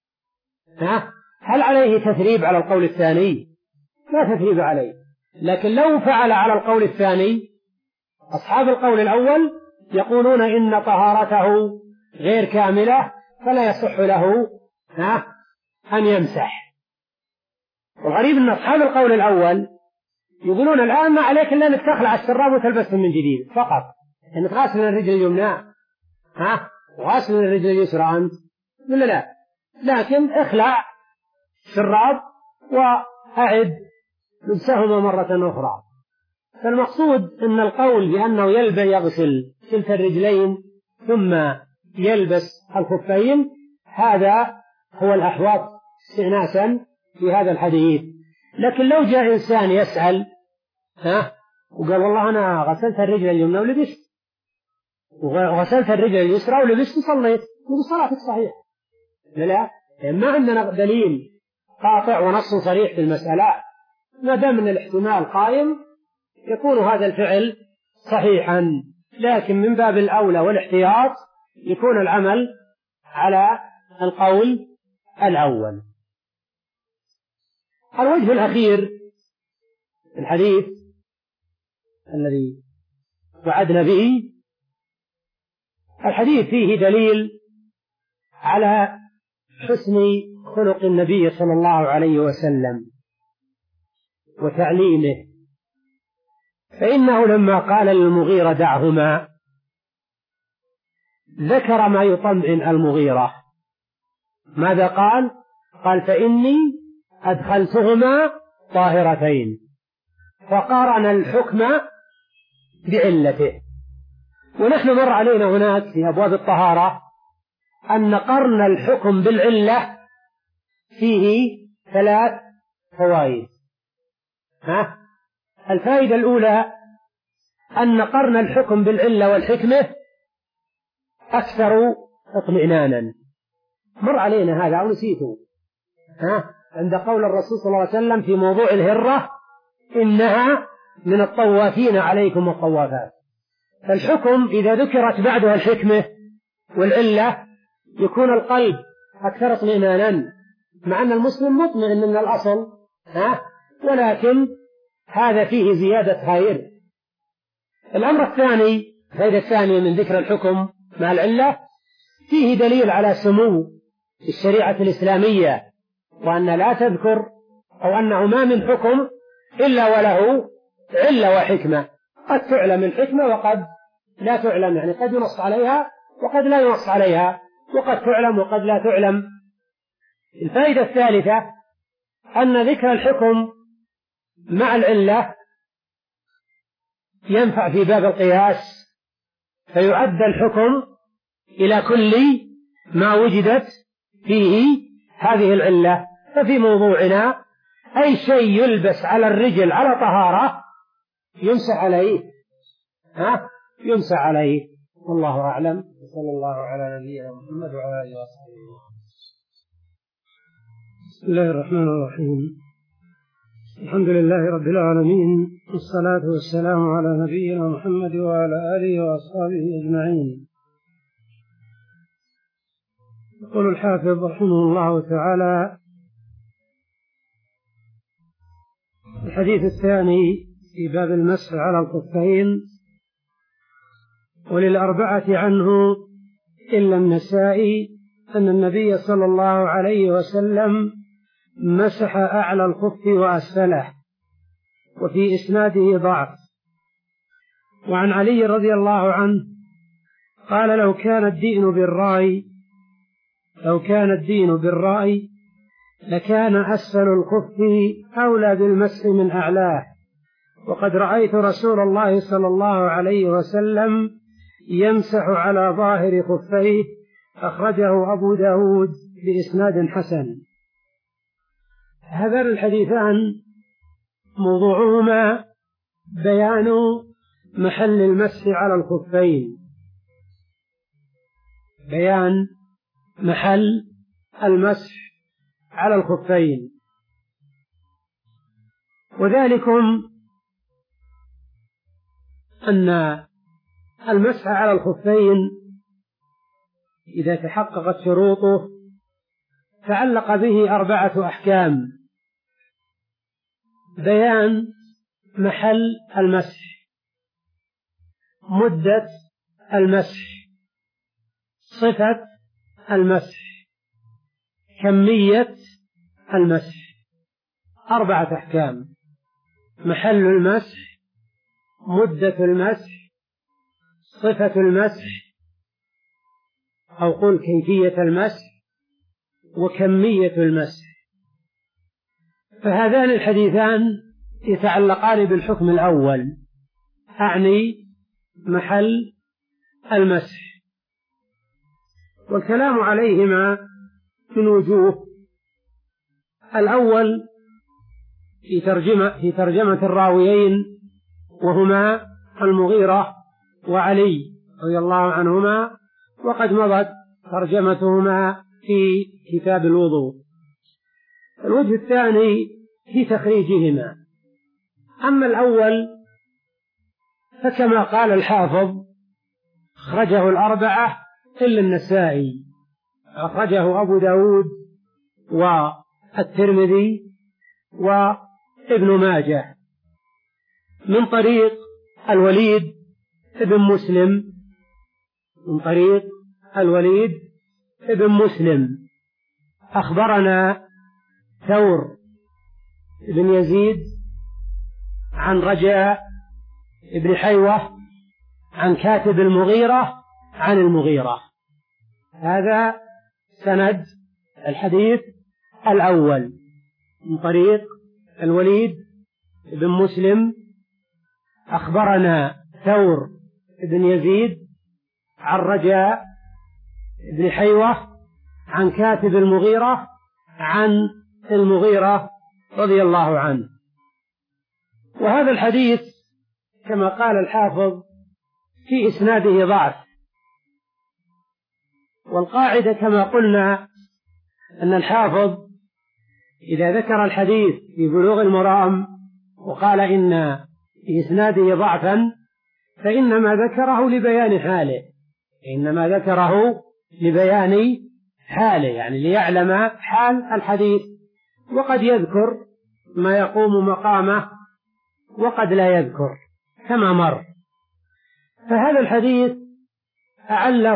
هل عليه تثريب على القول الثاني؟ لا تثريب عليه. لكن لو فعل على القول الثاني، أصحاب القول الأول يقولون إن طهارته غير كاملة فلا يصح له أن يمسح. وغريب أن أصحاب القول الأول يقولون الآن ما عليك إلا أنك تخلع الشراب وتلبسه من جديد فقط، أنك غاسل الرجل اليمنى ها وغاسل الرجل اليسرى أنت ولا لا، لكن اخلع الشراب وأعد لبسهما مرة أخرى. فالمقصود أن القول بأنه يلبس يغسل كلتا الرجلين ثم يلبس الخفين هذا هو الأحوط استئناسا في هذا الحديث. لكن لو جاء إنسان يسأل ها وقال والله أنا غسلت الرجل اليمنى ولبست، وغسلت الرجل اليسرى ولبست وصليت، يقول صلاتك صحيح. لا، ما عندنا دليل قاطع ونص صريح في المسألة، ما دام من الاحتمال قائم يكون هذا الفعل صحيحا، لكن من باب الأولى والاحتياط يكون العمل على القول الأول. الوجه الأخير الحديث الذي وعدنا به، الحديث فيه دليل على حسن خلق النبي صلى الله عليه وسلم وتعليمه، فإنه لما قال للمغيرة دعهما ذكر ما يطمئن المغيرة. ماذا قال؟ قال فإني أدخلتهما طاهرتين، فقارن الحكم بعلته. ونحن مر علينا هناك في أبواب الطهارة أن قرن الحكم بالعلة فيه ثلاث فوائد. ها؟ الفائدة الأولى أن قرن الحكم بالعلة والحكمة أكثر اطمئنانا. مر علينا هذا أو نسيته؟ ها؟ عند قول الرسول صلى الله عليه وسلم في موضوع الهرة إنها من الطوافين عليكم والطوافات. فالحكم إذا ذكرت بعدها الحكمة والعلة يكون القلب أكثر اطمئنانا، مع أن المسلم مطمئن من الأصل ها؟ ولكن هذا فيه زيادة خير. الأمر الثاني، الفائدة الثانية من ذكر الحكم مع العلة، فيه دليل على سمو الشريعة الإسلامية، وأن لا تذكر أو أنه ما من حكم إلا وله علة وحكمة، قد تعلم الحكمة وقد لا تعلم، يعني قد ينص عليها وقد لا ينص عليها، وقد تعلم وقد لا تعلم. الفائدة الثالثة أن ذكر الحكم مع العلة ينفع في باب القياس، فيعد الحكم إلى كل ما وجدت فيه هذه العلة. ففي موضوعنا أي شيء يلبس على الرجل على طهارة يمسح عليه، ها يمسح عليه. والله أعلم، صلى الله على نبينا محمد وعلى آله وصحبه. بسم الله الرحمن الرحيم. الحمد لله رب العالمين، والصلاة والسلام على نبينا محمد وعلى آله وأصحابه أجمعين. يقول الحافظ رحمه الله تعالى: الحديث الثاني في باب المسح على الخفين: وللأربعة عنه إلا النسائي أن النبي صلى الله عليه وسلم مسح أعلى الخف وأسفله، وفي إسناده ضعف. وعن علي رضي الله عنه قال: لو كان الدين بالرأي لو كان الدين بالرأي لكان أسفل الخف أولى بالمسح من أعلاه، وقد رأيت رسول الله صلى الله عليه وسلم يمسح على ظاهر خفيه. أخرجه أبو داود بإسناد حسن. هذان الحديثان موضوعهما بيان محل المسح على الخفين، بيان محل المسح على الخفين، وذلكم أن المسح على الخفين إذا تحققت شروطه تعلق به أربعة أحكام: بيان محل المسح، مدة المسح، صفة المسح، كمية المسح. أربعة أحكام: محل المسح، مدة المسح، صفة المسح أو قل كيفية المسح، وكمية المسح. فهذان الحديثان يتعلقان بالحكم الأول، أعني محل المسح، والكلام عليهما من وجوه. الأول في ترجمة, في ترجمة الراويين، وهما المغيرة وعلي رضي الله عنهما، وقد مضت ترجمتهما في كتاب الوضوء. الوجه الثاني في تخريجهما. أما الأول فكما قال الحافظ: أخرجه الأربعة إلا النسائي. أخرجه أبو داود والترمذي وابن ماجه من طريق الوليد ابن مسلم من طريق الوليد ابن مسلم أخبرنا ثور بن يزيد عن رجاء ابن حيوة عن كاتب المغيرة عن المغيرة. هذا سند الحديث الأول من طريق الوليد بن مسلم أخبرنا ثور بن يزيد عن رجاء ابن حيوة عن كاتب المغيرة عن المغيرة رضي الله عنه. وهذا الحديث كما قال الحافظ في إسناده ضعف، والقاعدة كما قلنا أن الحافظ إذا ذكر الحديث في بلوغ المرام وقال إن في إسناده ضعفا فإنما ذكره لبيان حاله إنما ذكره لبيان حاله يعني ليعلم حال الحديث، وقد يذكر ما يقوم مقامه وقد لا يذكر كما مر. فهذا الحديث أعله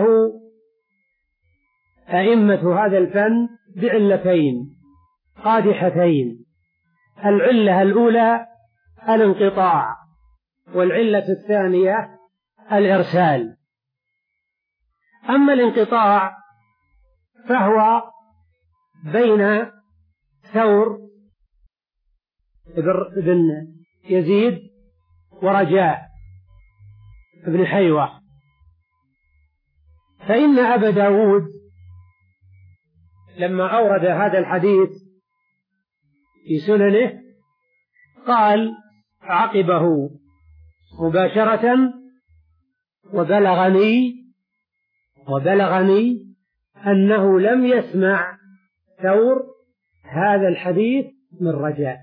أئمة هذا الفن بعلتين قادحتين. العلة الأولى الانقطاع، والعلة الثانية الإرسال. أما الانقطاع فهو بين ثور بن يزيد ورجاء بن حيوة، فإن أبا داود لما أورد هذا الحديث في سننه قال عقبه مباشرة: وبلغني وبلغني أنه لم يسمع ثور هذا الحديث من رجاء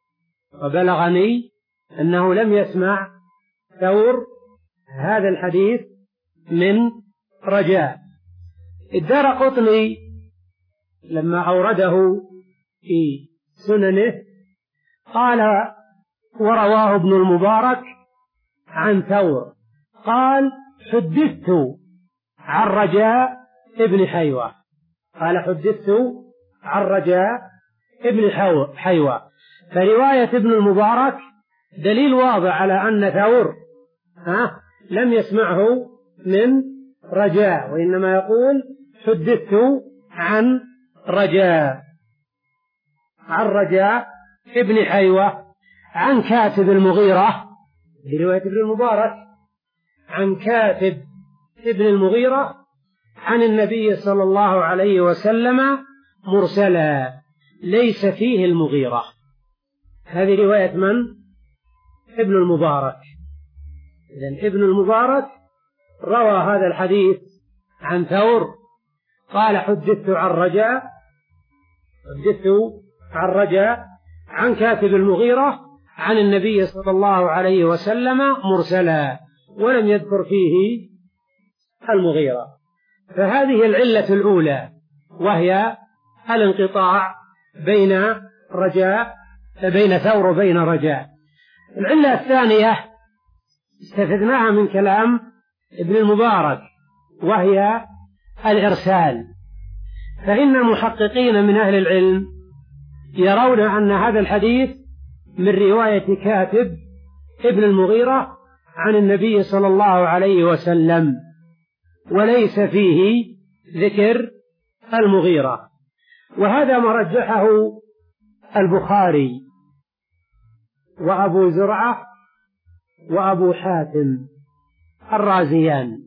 وبلغني أنه لم يسمع ثور هذا الحديث من رجاء. الدارقطني لما أورده في سننه قال: ورواه ابن المبارك عن ثور قال: حدثت عن رجاء ابن حيوة قال حدثت عن رجاء ابن حيوة. فرواية ابن المبارك دليل واضح على أن ثور ها لم يسمعه من رجاء، وإنما يقول حدثت عن رجاء عن رجاء ابن حيوة عن كاتب المغيرة، برواية ابن المبارك عن كاتب ابن المغيرة عن النبي صلى الله عليه وسلم مرسلا ليس فيه المغيرة. هذه رواية من؟ ابن المبارك. إذن ابن المبارك روى هذا الحديث عن ثور قال حدثت عن رجاء حدثت عن رجاء عن كاتب المغيرة عن النبي صلى الله عليه وسلم مرسلا، ولم يذكر فيه المغيرة. فهذه العلة الأولى، وهي الانقطاع بين رجاء بين ثور وبين رجاء. العلة الثانية استفدناها من كلام ابن المبارك، وهي الإرسال. فإن المحققين من أهل العلم يرون أن هذا الحديث من رواية كاتب ابن المغيرة عن النبي صلى الله عليه وسلم، وليس فيه ذكر المغيرة. وهذا ما رجحه البخاري وأبو زرعة وأبو حاتم الرازيان.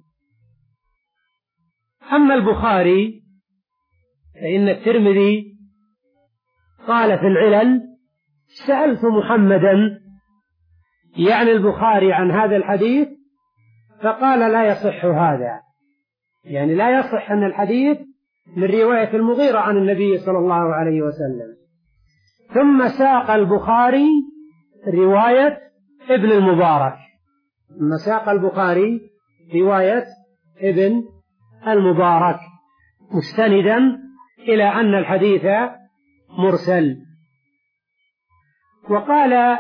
أما البخاري فإن الترمذي قال في العلل: سألت محمدا يعني البخاري عن هذا الحديث فقال لا يصح هذا، يعني لا يصح أن الحديث من رواية المغيرة عن النبي صلى الله عليه وسلم. ثم ساق البخاري رواية ابن المبارك ثم ساق البخاري رواية ابن المبارك مستندا إلى أن الحديث مرسل. وقال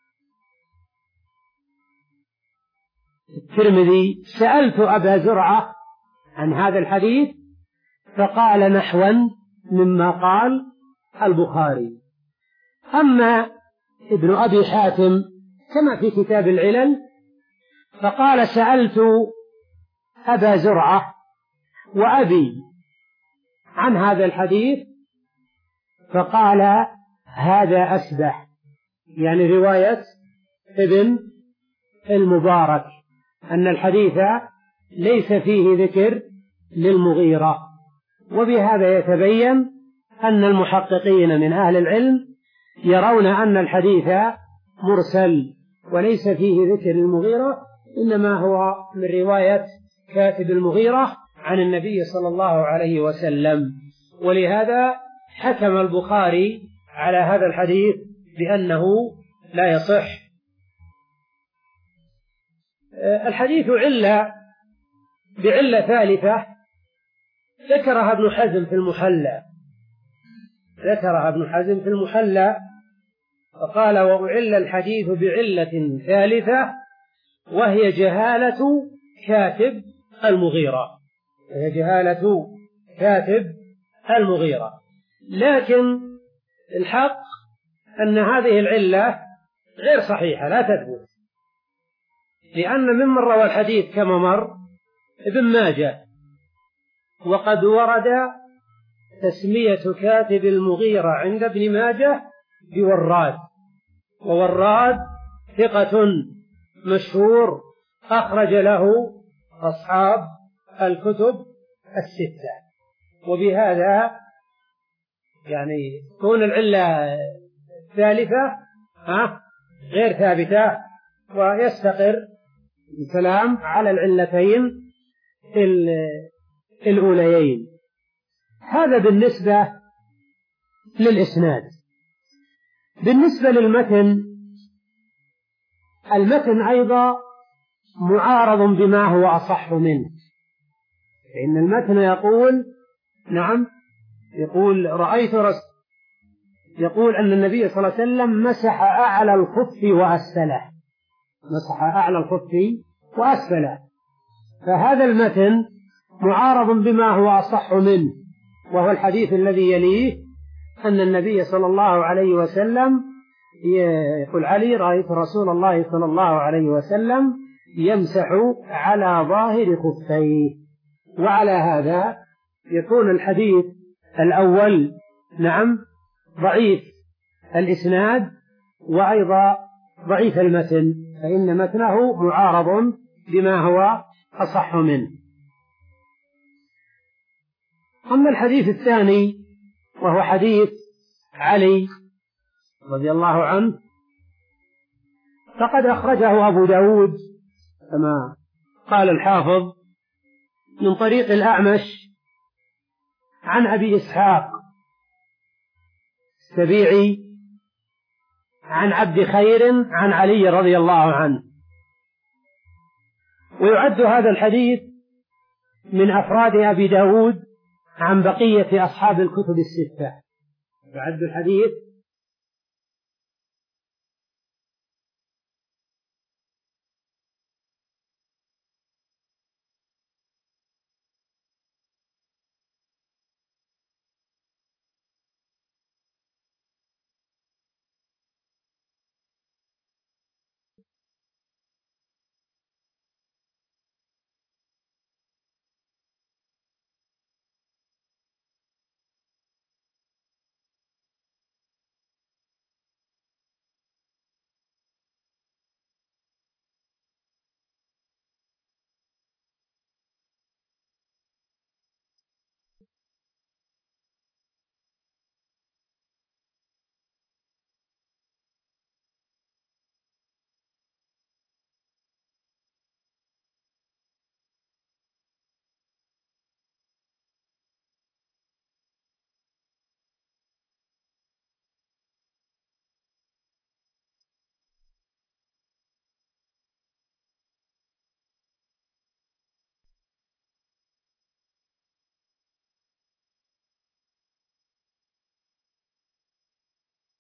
الترمذي: سألت أبا زرعة عن هذا الحديث فقال نحوا مما قال البخاري. أما ابن أبي حاتم كما في كتاب العلل فقال: سألت أبا زرعة وأبي عن هذا الحديث فقال هذا أسبح، يعني رواية ابن المبارك أن الحديث ليس فيه ذكر للمغيرة. وبهذا يتبين أن المحققين من أهل العلم يرون أن الحديث مرسل وليس فيه ذكر المغيرة، إنما هو من رواية كاتب المغيرة عن النبي صلى الله عليه وسلم. ولهذا حكم البخاري على هذا الحديث بأنه لا يصح. الحديث علة بعلة ثالثة ذكرها ابن حزم في المحلى ذكرها ابن حزم في المحلى فقال: وأعل الحديث بعلة ثالثة وهي جهالة كاتب المغيرة، وهي جهالة كاتب المغيرة. لكن الحق أن هذه العلة غير صحيحة لا تثبت، لأن ممن روى الحديث كما مر ابن ماجه، وقد ورد تسمية كاتب المغيرة عند ابن ماجه بوراد، ووراد ثقة مشهور أخرج له أصحاب الكتب الستة. وبهذا يعني تكون العلة الثالثة ها غير ثابتة، ويستقر الكلام على العلتين الأوليين. هذا بالنسبة للإسناد. بالنسبة للمتن، المتن أيضا معارض بما هو أصح منه، فإن المتن يقول نعم يقول رأيت رسول يقول أن النبي صلى الله عليه وسلم مسح أعلى الخف وأسفله، مسح أعلى الخف وأسفله، فهذا المتن معارض بما هو أصح منه، وهو الحديث الذي يليه أن النبي صلى الله عليه وسلم يقول علي رأيت رسول الله صلى الله عليه وسلم يمسح على ظاهر خفيه. وعلى هذا يكون الحديث الأول نعم ضعيف الإسناد وأيضا ضعيف المتن، فإن متنه معارض بما هو أصح منه. أما الحديث الثاني وهو حديث علي رضي الله عنه، فقد أخرجه أبو داود كما قال الحافظ من طريق الأعمش عن أبي إسحاق السبيعي عن عبد خير عن علي رضي الله عنه. ويعد هذا الحديث من أفراد أبي داود عن بقية أصحاب الكتب الستة، يعد الحديث